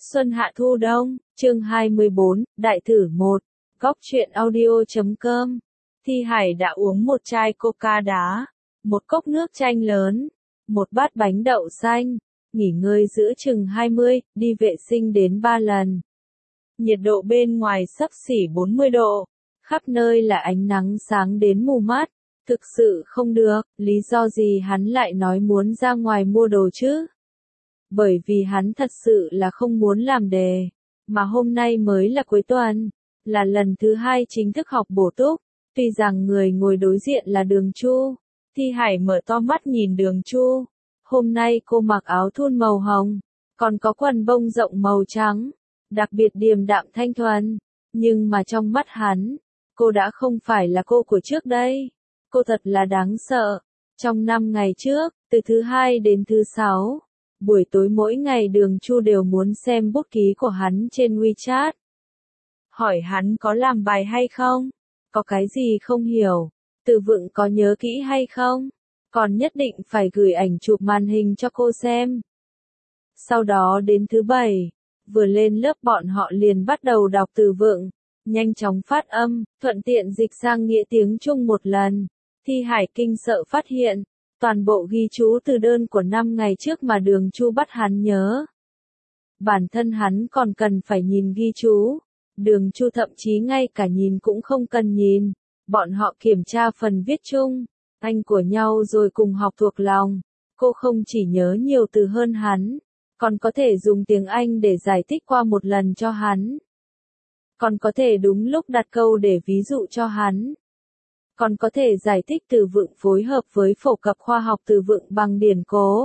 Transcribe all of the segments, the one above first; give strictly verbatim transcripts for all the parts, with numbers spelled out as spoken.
Xuân hạ thu đông, chương hai mươi bốn, đại thử một, góc truyện audio.com. Thi Hải đã uống một chai coca đá, một cốc nước chanh lớn, một bát bánh đậu xanh, nghỉ ngơi giữa chừng hai mươi, đi vệ sinh đến ba lần. Nhiệt độ bên ngoài xấp xỉ bốn mươi độ, khắp nơi là ánh nắng sáng đến mù mắt, thực sự không được, lý do gì hắn lại nói muốn ra ngoài mua đồ chứ? Bởi vì hắn thật sự là không muốn làm đề, mà hôm nay mới là cuối tuần, là lần thứ hai chính thức học bổ túc, tuy rằng người ngồi đối diện là Đường Chu. Thi Hải mở to mắt nhìn Đường Chu, hôm nay cô mặc áo thun màu hồng, còn có quần bông rộng màu trắng, đặc biệt điềm đạm thanh thuần, nhưng mà trong mắt hắn, cô đã không phải là cô của trước đây, cô thật là đáng sợ. Trong năm ngày trước, từ thứ hai đến thứ sáu, buổi tối mỗi ngày Đường Chu đều muốn xem bút ký của hắn trên WeChat. Hỏi hắn có làm bài hay không? Có cái gì không hiểu? Từ vựng có nhớ kỹ hay không? Còn nhất định phải gửi ảnh chụp màn hình cho cô xem. Sau đó đến thứ bảy, vừa lên lớp bọn họ liền bắt đầu đọc từ vựng, nhanh chóng phát âm, thuận tiện dịch sang nghĩa tiếng Trung một lần. Thi Hải kinh sợ phát hiện, toàn bộ ghi chú từ đơn của năm ngày trước mà Đường Chu bắt hắn nhớ. Bản thân hắn còn cần phải nhìn ghi chú, Đường Chu thậm chí ngay cả nhìn cũng không cần nhìn, bọn họ kiểm tra phần viết chung, anh của nhau rồi cùng học thuộc lòng, cô không chỉ nhớ nhiều từ hơn hắn, còn có thể dùng tiếng Anh để giải thích qua một lần cho hắn. Còn có thể đúng lúc đặt câu để ví dụ cho hắn. Còn có thể giải thích từ vựng phối hợp với phổ cập khoa học từ vựng bằng điển cố.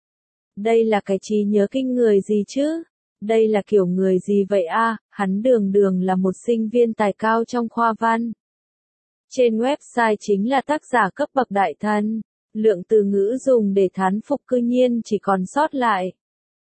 Đây là cái trí nhớ kinh người gì chứ? Đây là kiểu người gì vậy a? À? Hắn Đường Đường là một sinh viên tài cao trong khoa văn. Trên website chính là tác giả cấp bậc đại thần, lượng từ ngữ dùng để thán phục cư nhiên chỉ còn sót lại.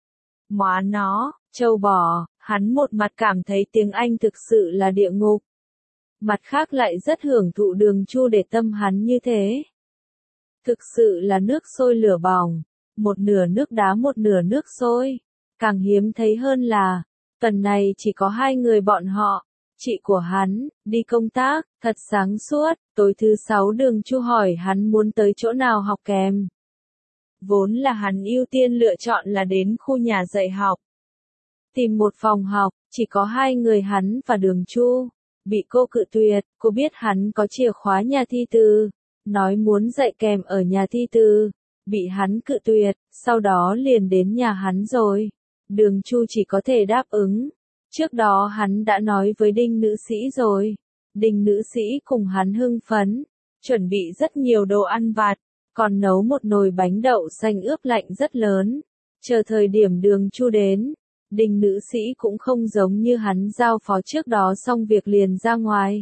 Móa nó, châu bò, hắn một mặt cảm thấy tiếng Anh thực sự là địa ngục. Mặt khác lại rất hưởng thụ Đường Chu để tâm hắn như thế. Thực sự là nước sôi lửa bỏng, một nửa nước đá một nửa nước sôi. Càng hiếm thấy hơn là, tuần này chỉ có hai người bọn họ, chị của hắn, đi công tác, thật sáng suốt, tối thứ sáu Đường Chu hỏi hắn muốn tới chỗ nào học kèm. Vốn là hắn ưu tiên lựa chọn là đến khu nhà dạy học. Tìm một phòng học, chỉ có hai người hắn và Đường Chu. Bị cô cự tuyệt, cô biết hắn có chìa khóa nhà thi từ, nói muốn dạy kèm ở nhà thi từ, bị hắn cự tuyệt, sau đó liền đến nhà hắn rồi. Đường Chu chỉ có thể đáp ứng. Trước đó hắn đã nói với Đinh nữ sĩ rồi. Đinh nữ sĩ cùng hắn hưng phấn, chuẩn bị rất nhiều đồ ăn vặt, còn nấu một nồi bánh đậu xanh ướp lạnh rất lớn. Chờ thời điểm Đường Chu đến, Đinh nữ sĩ cũng không giống như hắn giao phó trước đó xong việc liền ra ngoài,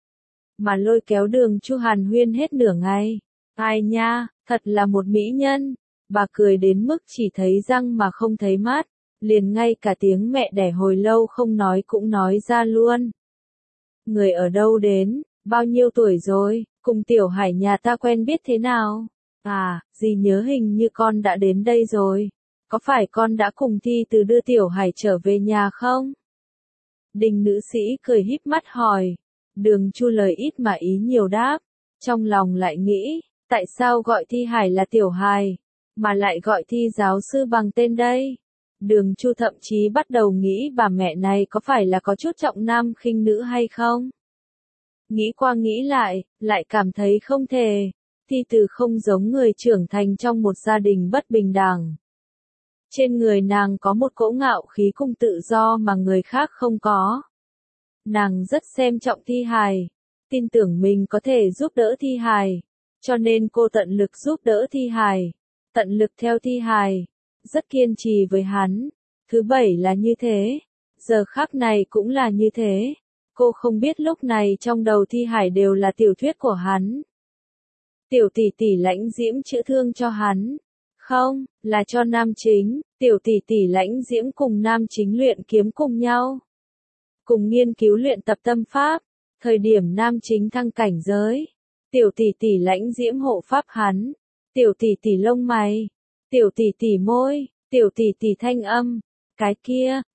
mà lôi kéo Đường Chu hàn huyên hết nửa ngày. Ai nha, thật là một mỹ nhân. Bà cười đến mức chỉ thấy răng mà không thấy mắt, liền ngay cả tiếng mẹ đẻ hồi lâu không nói cũng nói ra luôn. Người ở đâu đến, bao nhiêu tuổi rồi, cùng Tiểu Hải nhà ta quen biết thế nào? À, dì nhớ hình như con đã đến đây rồi. Có phải con đã cùng Thi Từ đưa Tiểu Hải trở về nhà không? Đinh nữ sĩ cười híp mắt hỏi. Đường Chu lời ít mà ý nhiều đáp. Trong lòng lại nghĩ, tại sao gọi Thi Hải là Tiểu Hải, mà lại gọi Thi giáo sư bằng tên đây? Đường Chu thậm chí bắt đầu nghĩ bà mẹ này có phải là có chút trọng nam khinh nữ hay không? Nghĩ qua nghĩ lại, lại cảm thấy không thể. Thi Từ không giống người trưởng thành trong một gia đình bất bình đẳng. Trên người nàng có một cỗ ngạo khí cùng tự do mà người khác không có. Nàng rất xem trọng Thi Hải, tin tưởng mình có thể giúp đỡ Thi Hải, cho nên cô tận lực giúp đỡ Thi Hải, tận lực theo Thi Hải, rất kiên trì với hắn. Thứ bảy là như thế, giờ khắc này cũng là như thế. Cô không biết lúc này trong đầu Thi Hải đều là tiểu thuyết của hắn. Tiểu tỷ tỷ lãnh diễm chữa thương cho hắn. Không, là cho nam chính, tiểu tỷ tỷ lãnh diễm cùng nam chính luyện kiếm cùng nhau. Cùng nghiên cứu luyện tập tâm pháp, thời điểm nam chính thăng cảnh giới. Tiểu tỷ tỷ lãnh diễm hộ pháp hắn, tiểu tỷ tỷ lông mày, tiểu tỷ tỷ môi, tiểu tỷ tỷ thanh âm. Cái kia,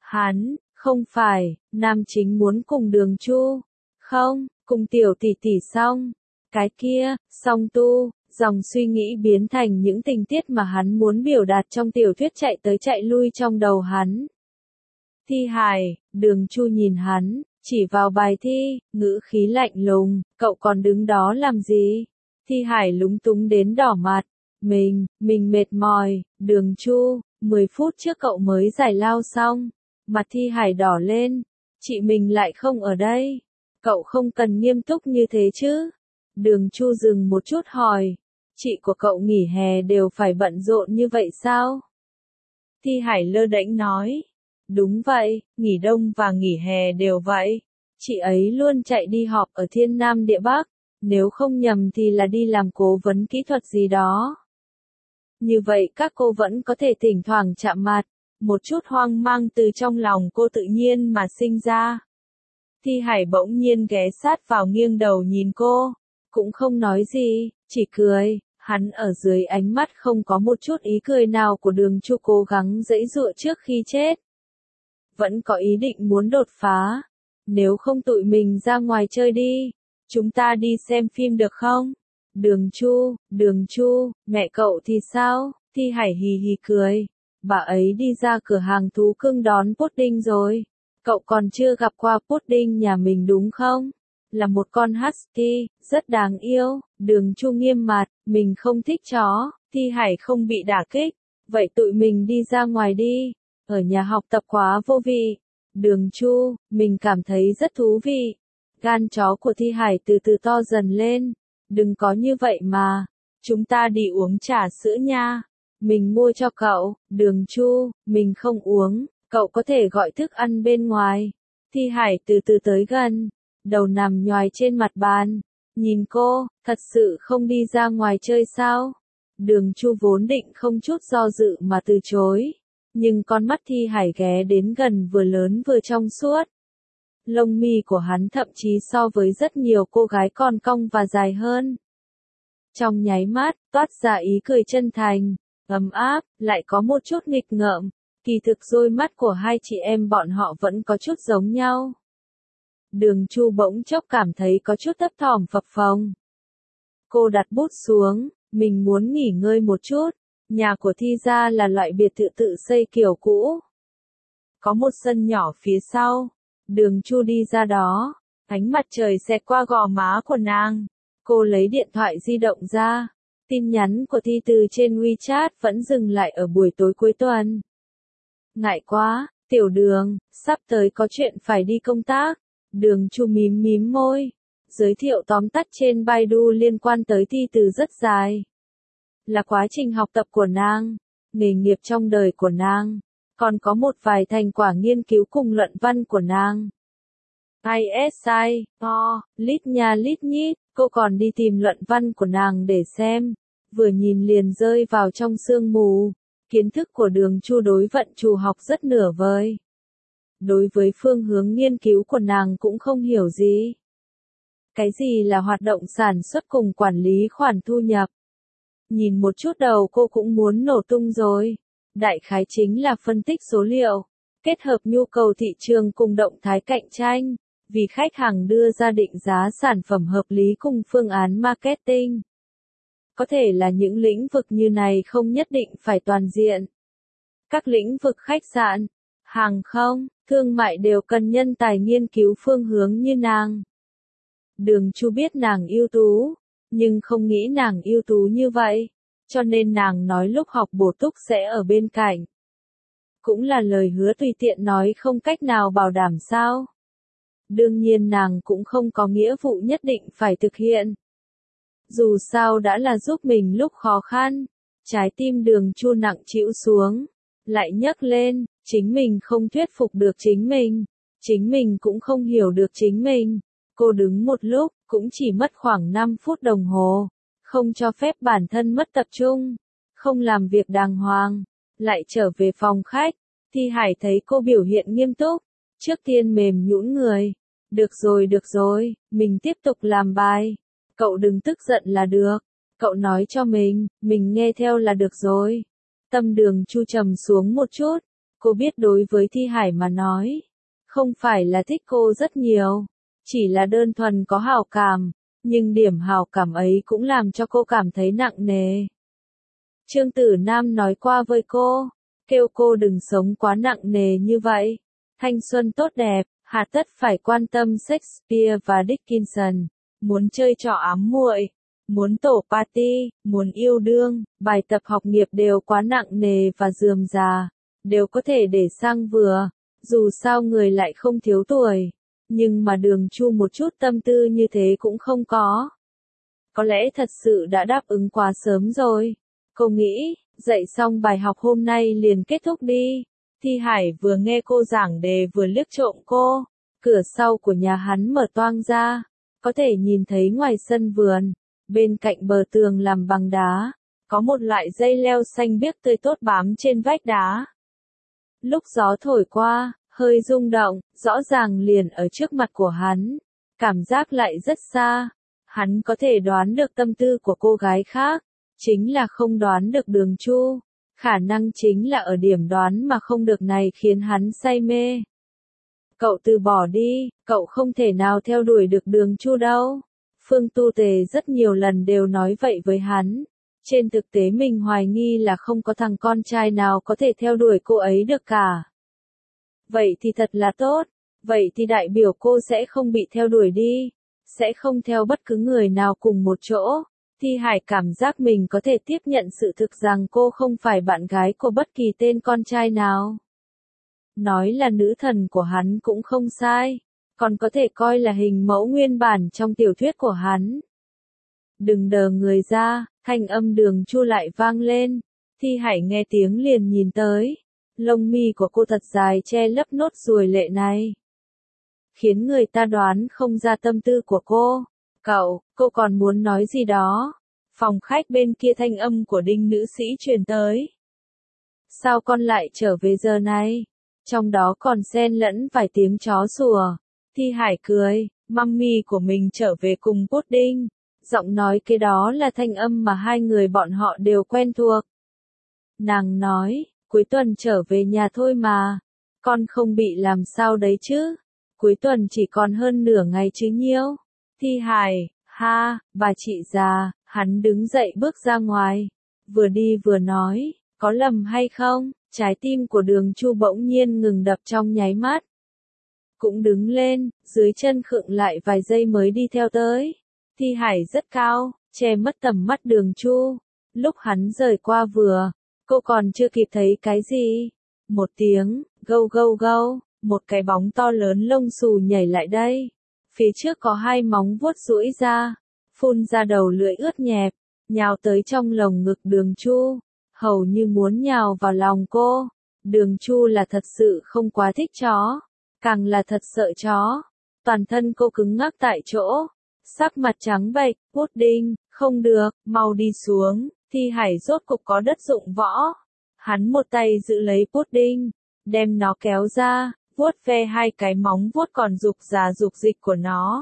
Hắn, không phải, nam chính muốn cùng Đường Chu. Không, cùng tiểu tỷ tỷ xong. Cái kia, song tu, dòng suy nghĩ biến thành những tình tiết mà hắn muốn biểu đạt trong tiểu thuyết chạy tới chạy lui trong đầu hắn. Thi hài, Đường Chu nhìn hắn, chỉ vào bài thi, ngữ khí lạnh lùng, cậu còn đứng đó làm gì? Thi Hải lúng túng đến đỏ mặt, mình, mình mệt mỏi, Đường Chu, mười phút trước cậu mới giải lao xong, mặt Thi Hải đỏ lên, chị mình lại không ở đây, cậu không cần nghiêm túc như thế chứ? Đường Chu dừng một chút hỏi, chị của cậu nghỉ hè đều phải bận rộn như vậy sao? Thi Hải lơ đễnh nói. Đúng vậy, nghỉ đông và nghỉ hè đều vậy. Chị ấy luôn chạy đi họp ở Thiên Nam Địa Bắc, nếu không nhầm thì là đi làm cố vấn kỹ thuật gì đó. Như vậy các cô vẫn có thể thỉnh thoảng chạm mặt, một chút hoang mang từ trong lòng cô tự nhiên mà sinh ra. Thi Hải bỗng nhiên ghé sát vào nghiêng đầu nhìn cô, cũng không nói gì, chỉ cười. Hắn ở dưới ánh mắt không có một chút ý cười nào của Đường Chu cố gắng giãy giụa trước khi chết. Vẫn có ý định muốn đột phá. Nếu không tụi mình ra ngoài chơi đi. Chúng ta đi xem phim được không? Đường Chu, Đường Chu, mẹ cậu thì sao? Thi Hải hì hì cười. Bà ấy đi ra cửa hàng thú cưng đón pudding rồi. Cậu còn chưa gặp qua pudding nhà mình đúng không? Là một con husky, rất đáng yêu. Đường Chu nghiêm mặt, mình không thích chó. Thi Hải không bị đả kích. Vậy tụi mình đi ra ngoài đi. Ở nhà học tập quá vô vị. Đường Chu, mình cảm thấy rất thú vị. Gan chó của Thi Hải từ từ to dần lên. Đừng có như vậy mà. Chúng ta đi uống trà sữa nha. Mình mua cho cậu. Đường Chu, mình không uống. Cậu có thể gọi thức ăn bên ngoài. Thi Hải từ từ tới gần. Đầu nằm nhoài trên mặt bàn. Nhìn cô, thật sự không đi ra ngoài chơi sao? Đường Chu vốn định không chút do dự mà từ chối. Nhưng con mắt Thi Hải ghé đến gần vừa lớn vừa trong suốt. Lông mi của hắn thậm chí so với rất nhiều cô gái còn cong và dài hơn. Trong nháy mắt, toát ra ý cười chân thành, ấm áp, lại có một chút nghịch ngợm. Kỳ thực đôi mắt của hai chị em bọn họ vẫn có chút giống nhau. Đường Chu bỗng chốc cảm thấy có chút thấp thỏm phập phồng. Cô đặt bút xuống, mình muốn nghỉ ngơi một chút. Nhà của Thi gia là loại biệt thự tự xây kiểu cũ. Có một sân nhỏ phía sau. Đường Chu đi ra đó. Ánh mặt trời xẹt qua gò má của nàng. Cô lấy điện thoại di động ra. Tin nhắn của Thi từ trên WeChat vẫn dừng lại ở buổi tối cuối tuần. Ngại quá, tiểu Đường, sắp tới có chuyện phải đi công tác. Đường Chu mím mím môi. Giới thiệu tóm tắt trên Baidu liên quan tới Thi từ rất dài. Là quá trình học tập của nàng, nghề nghiệp trong đời của nàng, còn có một vài thành quả nghiên cứu cùng luận văn của nàng. i ét i, o, lít nha lít nhít, cô còn đi tìm luận văn của nàng để xem, vừa nhìn liền rơi vào trong sương mù. Kiến thức của Đường Chu đối vận chủ học rất nửa vời. Đối với phương hướng nghiên cứu của nàng cũng không hiểu gì. Cái gì là hoạt động sản xuất cùng quản lý khoản thu nhập? Nhìn một chút đầu cô cũng muốn nổ tung rồi. Đại khái chính là phân tích số liệu, kết hợp nhu cầu thị trường cùng động thái cạnh tranh, vì khách hàng đưa ra định giá sản phẩm hợp lý cùng phương án marketing. Có thể là những lĩnh vực như này không nhất định phải toàn diện. Các lĩnh vực khách sạn, hàng không, thương mại đều cần nhân tài nghiên cứu phương hướng như nàng. Đường Chu biết nàng ưu tú, nhưng không nghĩ nàng ưu tú như vậy, cho nên nàng nói lúc học bổ túc sẽ ở bên cạnh. Cũng là lời hứa tùy tiện nói không cách nào bảo đảm sao. Đương nhiên nàng cũng không có nghĩa vụ nhất định phải thực hiện. Dù sao đã là giúp mình lúc khó khăn, trái tim Đường Chu nặng trĩu xuống, lại nhấc lên, chính mình không thuyết phục được chính mình, chính mình cũng không hiểu được chính mình. Cô đứng một lúc, cũng chỉ mất khoảng năm phút đồng hồ, không cho phép bản thân mất tập trung, không làm việc đàng hoàng, lại trở về phòng khách. Thi Hải thấy cô biểu hiện nghiêm túc, trước tiên mềm nhũn người. Được rồi được rồi, mình tiếp tục làm bài. Cậu đừng tức giận là được. Cậu nói cho mình, mình nghe theo là được rồi. Tâm Đường Chu trầm xuống một chút. Cô biết đối với Thi Hải mà nói, không phải là thích cô rất nhiều, chỉ là đơn thuần có hảo cảm, nhưng điểm hảo cảm ấy cũng làm cho cô cảm thấy nặng nề. Trương Tử Nam nói qua với cô, kêu cô đừng sống quá nặng nề như vậy. Thanh xuân tốt đẹp, hà tất phải quan tâm Shakespeare và Dickinson, muốn chơi trò ám muội, muốn tổ party, muốn yêu đương, bài tập học nghiệp đều quá nặng nề và rườm rà, đều có thể để sang vừa, dù sao người lại không thiếu tuổi, nhưng mà Đường Chu một chút tâm tư như thế cũng không có. Có lẽ thật sự đã đáp ứng quá sớm rồi. Cô nghĩ, dạy xong bài học hôm nay liền kết thúc đi. Thi Hải vừa nghe cô giảng đề vừa liếc trộm cô, cửa sau của nhà hắn mở toang ra, có thể nhìn thấy ngoài sân vườn, bên cạnh bờ tường làm bằng đá, có một loại dây leo xanh biếc tươi tốt bám trên vách đá. Lúc gió thổi qua, hơi rung động, rõ ràng liền ở trước mặt của hắn, cảm giác lại rất xa. Hắn có thể đoán được tâm tư của cô gái khác, chính là không đoán được Đường Chu. Khả năng chính là ở điểm đoán mà không được này khiến hắn say mê. Cậu từ bỏ đi, cậu không thể nào theo đuổi được Đường Chu đâu. Phương Tu Tề rất nhiều lần đều nói vậy với hắn. Trên thực tế mình hoài nghi là không có thằng con trai nào có thể theo đuổi cô ấy được cả. Vậy thì thật là tốt, vậy thì đại biểu cô sẽ không bị theo đuổi đi, sẽ không theo bất cứ người nào cùng một chỗ. Thi Hải cảm giác mình có thể tiếp nhận sự thực rằng cô không phải bạn gái của bất kỳ tên con trai nào. Nói là nữ thần của hắn cũng không sai, còn có thể coi là hình mẫu nguyên bản trong tiểu thuyết của hắn. Đừng đờ người ra, thanh âm Đường Chu lại vang lên. Thi Hải nghe tiếng liền nhìn tới. Lông mi của cô thật dài che lấp nốt ruồi lệ này, khiến người ta đoán không ra tâm tư của cô. Cậu, cô còn muốn nói gì đó? Phòng khách bên kia thanh âm của Đinh nữ sĩ truyền tới. Sao con lại trở về giờ này? Trong đó còn xen lẫn vài tiếng chó sủa. Thi Hải cười, mummy của mình trở về cùng Pudding. Giọng nói kế đó là thanh âm mà hai người bọn họ đều quen thuộc. Nàng nói, cuối tuần trở về nhà thôi mà. Con không bị làm sao đấy chứ? Cuối tuần chỉ còn hơn nửa ngày chứ nhiêu. Thi Hải, ha, bà chị già, hắn đứng dậy bước ra ngoài. Vừa đi vừa nói, có lầm hay không? Trái tim của Đường Chu bỗng nhiên ngừng đập trong nháy mắt. Cũng đứng lên, dưới chân khựng lại vài giây mới đi theo tới. Thi Hải rất cao, che mất tầm mắt Đường Chu. Lúc hắn rời qua vừa, cô còn chưa kịp thấy cái gì. Một tiếng, gâu gâu gâu, một cái bóng to lớn lông xù nhảy lại đây. Phía trước có hai móng vuốt duỗi ra, phun ra đầu lưỡi ướt nhẹp, nhào tới trong lồng ngực Đường Chu, hầu như muốn nhào vào lòng cô. Đường Chu là thật sự không quá thích chó, càng là thật sợ chó. Toàn thân cô cứng ngắc tại chỗ, sắc mặt trắng bệch. Pudding, không được, mau đi xuống. Thi Hải rốt cục có đất dụng võ. Hắn một tay giữ lấy Pudding, đem nó kéo ra, vuốt ve hai cái móng vuốt còn rục rà rục dịch của nó.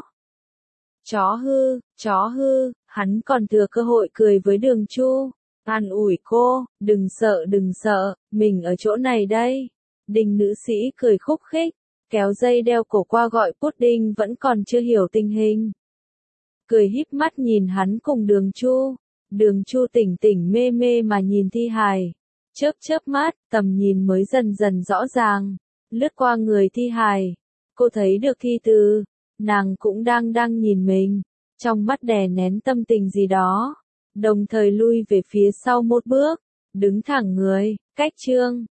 Chó hư, chó hư, hắn còn thừa cơ hội cười với Đường Chu, an ủi cô, đừng sợ đừng sợ, mình ở chỗ này đây. Đinh nữ sĩ cười khúc khích, kéo dây đeo cổ qua gọi Pudding vẫn còn chưa hiểu tình hình. Cười híp mắt nhìn hắn cùng Đường Chu. Đường Chu tỉnh tỉnh mê mê mà nhìn Thi Hải, chớp chớp mắt, tầm nhìn mới dần dần rõ ràng, lướt qua người Thi Hải, cô thấy được Thi Từ, nàng cũng đang đang nhìn mình, trong mắt đè nén tâm tình gì đó, đồng thời lui về phía sau một bước, đứng thẳng người, cách Trương